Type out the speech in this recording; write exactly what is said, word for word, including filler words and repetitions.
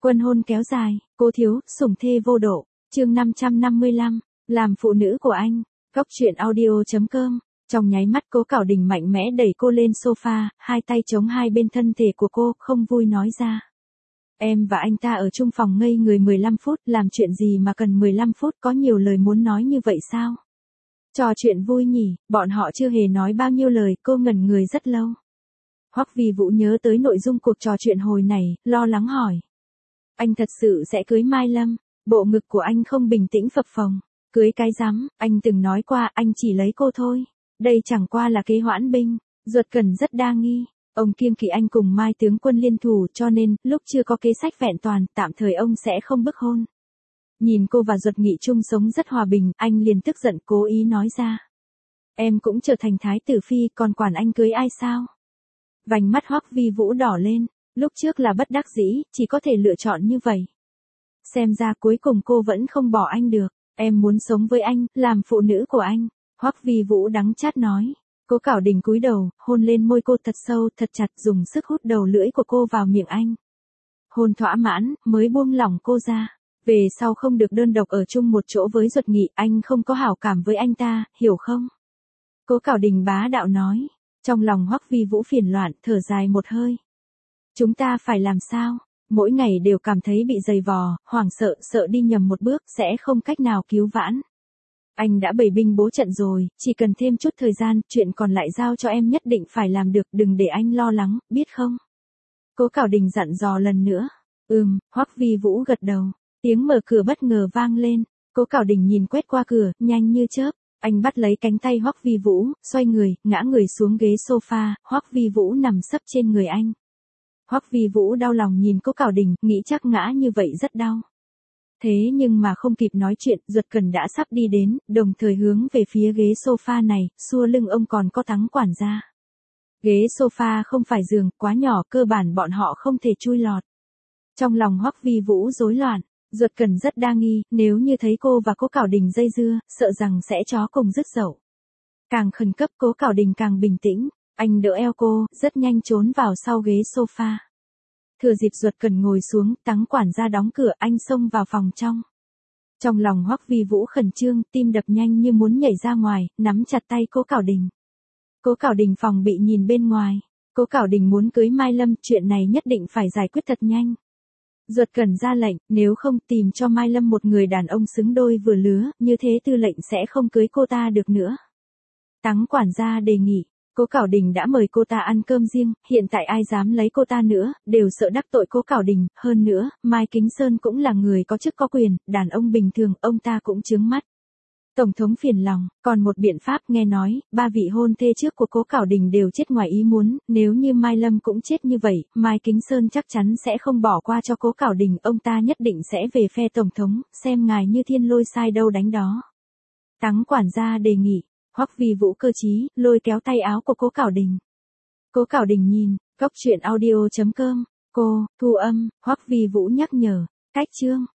Quân hôn kéo dài, cố thiếu, sủng thê vô độ, chương năm trăm năm mươi lăm, làm phụ nữ của anh, góc truyện audio.com. Trong nháy mắt Cố Cảo Đình mạnh mẽ đẩy cô lên sofa, hai tay chống hai bên thân thể của cô, không vui nói ra. Em và anh ta ở chung phòng ngây người mười lăm phút, làm chuyện gì mà cần mười lăm phút, có nhiều lời muốn nói như vậy sao? Trò chuyện vui nhỉ, bọn họ chưa hề nói bao nhiêu lời, cô ngẩn người rất lâu. Hoắc Vi Vũ nhớ tới nội dung cuộc trò chuyện hồi này, lo lắng hỏi. Anh thật sự sẽ cưới Mai Lâm? Bộ ngực của anh không bình tĩnh phập phồng. Cưới cái rắm, anh từng nói qua anh chỉ lấy cô thôi. Đây chẳng qua là kế hoãn binh. Duật Cẩn rất đa nghi. Ông kiêng kỵ anh cùng Mai tướng quân liên thủ, cho nên, lúc chưa có kế sách vẹn toàn, tạm thời ông sẽ không bức hôn. Nhìn cô và Duật Nghị chung sống rất hòa bình, anh liền tức giận cố ý nói ra. Em cũng trở thành thái tử phi, còn quản anh cưới ai sao? Vành mắt Hoắc Vi Vũ đỏ lên, lúc trước là bất đắc dĩ, chỉ có thể lựa chọn như vậy. Xem ra cuối cùng cô vẫn không bỏ anh được, em muốn sống với anh, làm phụ nữ của anh. Hoắc Vi Vũ đắng chát nói. Cố Cảo Đình cúi đầu, hôn lên môi cô thật sâu, thật chặt, dùng sức hút đầu lưỡi của cô vào miệng anh. Hôn thỏa mãn, mới buông lỏng cô ra. Về sau không được đơn độc ở chung một chỗ với Duật Nghị, anh không có hảo cảm với anh ta, hiểu không? Cố Cảo Đình bá đạo nói. Trong lòng Hoắc Vi Vũ phiền loạn, thở dài một hơi. Chúng ta phải làm sao? Mỗi ngày đều cảm thấy bị dày vò, hoảng sợ, sợ đi nhầm một bước, sẽ không cách nào cứu vãn. Anh đã bày binh bố trận rồi, chỉ cần thêm chút thời gian, chuyện còn lại giao cho em nhất định phải làm được, đừng để anh lo lắng, biết không? Cố Cảo Đình dặn dò lần nữa. Ừm, Hoắc Vi Vũ gật đầu. Tiếng mở cửa bất ngờ vang lên. Cố Cảo Đình nhìn quét qua cửa, nhanh như chớp. Anh bắt lấy cánh tay Hoắc Vi Vũ, xoay người, ngã người xuống ghế sofa, Hoắc Vi Vũ nằm sấp trên người anh. Hoắc Vi Vũ đau lòng nhìn Cố Cảo Đình, nghĩ chắc ngã như vậy rất đau. Thế nhưng mà không kịp nói chuyện, Duật Cẩn đã sắp đi đến, đồng thời hướng về phía ghế sofa này, xua lưng ông còn có Thắng quản gia. Ghế sofa không phải giường, quá nhỏ, cơ bản bọn họ không thể chui lọt. Trong lòng Hoắc Vi Vũ rối loạn. Duật Cẩn rất đa nghi, nếu như thấy cô và Cố Cảo Đình dây dưa, sợ rằng sẽ chó cùng rứt dậu. Càng khẩn cấp Cố Cảo Đình càng bình tĩnh, anh đỡ eo cô, rất nhanh trốn vào sau ghế sofa. Thừa dịp Duật Cẩn ngồi xuống, Thắng quản gia đóng cửa, anh xông vào phòng trong. Trong lòng Hoắc Vi Vũ khẩn trương, tim đập nhanh như muốn nhảy ra ngoài, nắm chặt tay Cố Cảo Đình. Cố Cảo Đình phòng bị nhìn bên ngoài. Cố Cảo Đình muốn cưới Mai Lâm, chuyện này nhất định phải giải quyết thật nhanh. Duật Cẩn ra lệnh, nếu không tìm cho Mai Lâm một người đàn ông xứng đôi vừa lứa, như thế tư lệnh sẽ không cưới cô ta được nữa. Thắng quản gia đề nghị, Cố Cảo Đình đã mời cô ta ăn cơm riêng, hiện tại ai dám lấy cô ta nữa, đều sợ đắc tội Cố Cảo Đình, hơn nữa, Mai Kính Sơn cũng là người có chức có quyền, đàn ông bình thường, ông ta cũng chướng mắt. Tổng thống phiền lòng, còn một biện pháp nghe nói, ba vị hôn thê trước của Cố Cảo Đình đều chết ngoài ý muốn, nếu như Mai Lâm cũng chết như vậy, Mai Kính Sơn chắc chắn sẽ không bỏ qua cho Cố Cảo Đình, ông ta nhất định sẽ về phe tổng thống, xem ngài như thiên lôi sai đâu đánh đó. Thắng quản gia đề nghị, Hoắc Vi Vũ cơ trí, lôi kéo tay áo của Cố Cảo Đình. Cố Cảo Đình nhìn, góc truyện audio.com, cô, thu âm, Hoắc Vi Vũ nhắc nhở, cách chương.